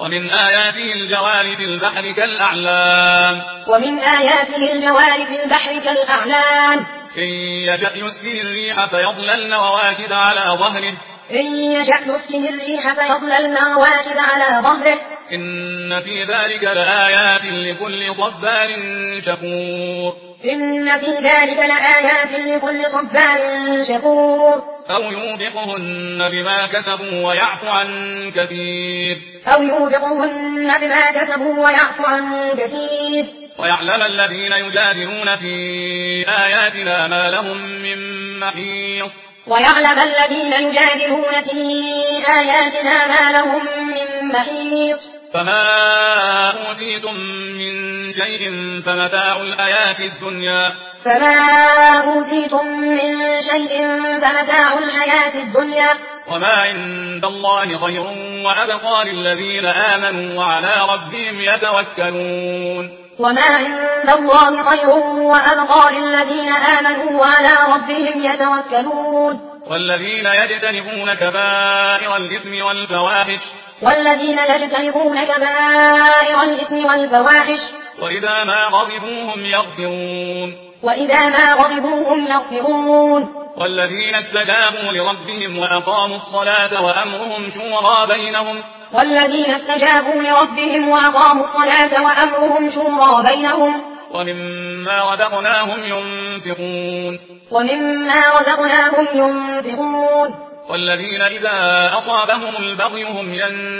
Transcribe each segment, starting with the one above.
ومن آياته الجوار في البحر كالأعلام إن يشأ يسكن الريح فيظللن رواكد على ظهره إن في ذلك لآيات لكل صبار شكور أو يوبقهن بما كسبوا ويعفو عن كثير ويعلم الذين يجادلون في آياتنا ما لهم من محيص فما أوتيتم من شيء فمتاع الحياة الدنيا وما عند الله خير وأبقى للذين آمنوا وعلى ربهم يتوكلون والذين يجتنبون كبائر الإثم والفواحش وإذا ما غضبوا هم يغفرون والذين استجابوا لربهم وأقاموا الصلاة وأمرهم شورى بينهم ومما رزقناهم ينفقون والذين إذا أصابهم البغي هم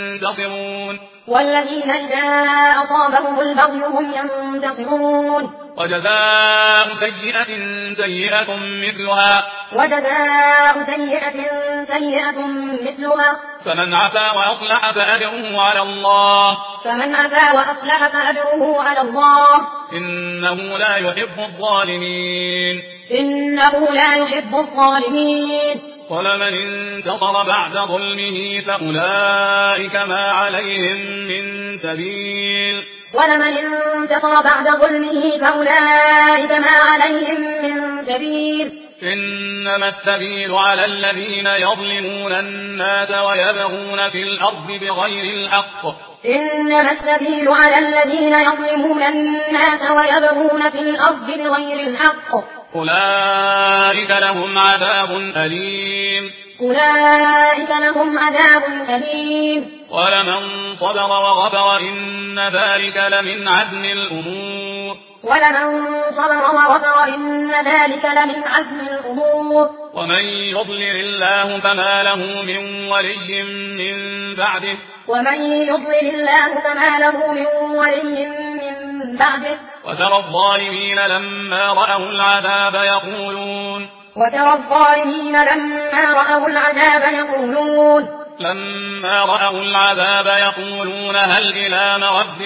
ينتصرون وجزاء سيئة مثلها فمن عفا وأصلح فأجره على الله إنه لا يحب الظالمين ولمن انتصر بعد ظلمه فأولئك ما عليهم من سبيل إنما السبيل على الذين يظلمون الناس ويبغون في الأرض بغير الحق أولئك لهم عذاب أليم ولمن صبر وغفر إن ذلك لمن عزم الأمور ومن يضلل الله فما له من ولي من بعده وترى الظالمين لما رأوا العذاب يقولون هل إلى مرد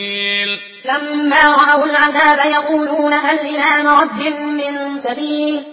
من سبيل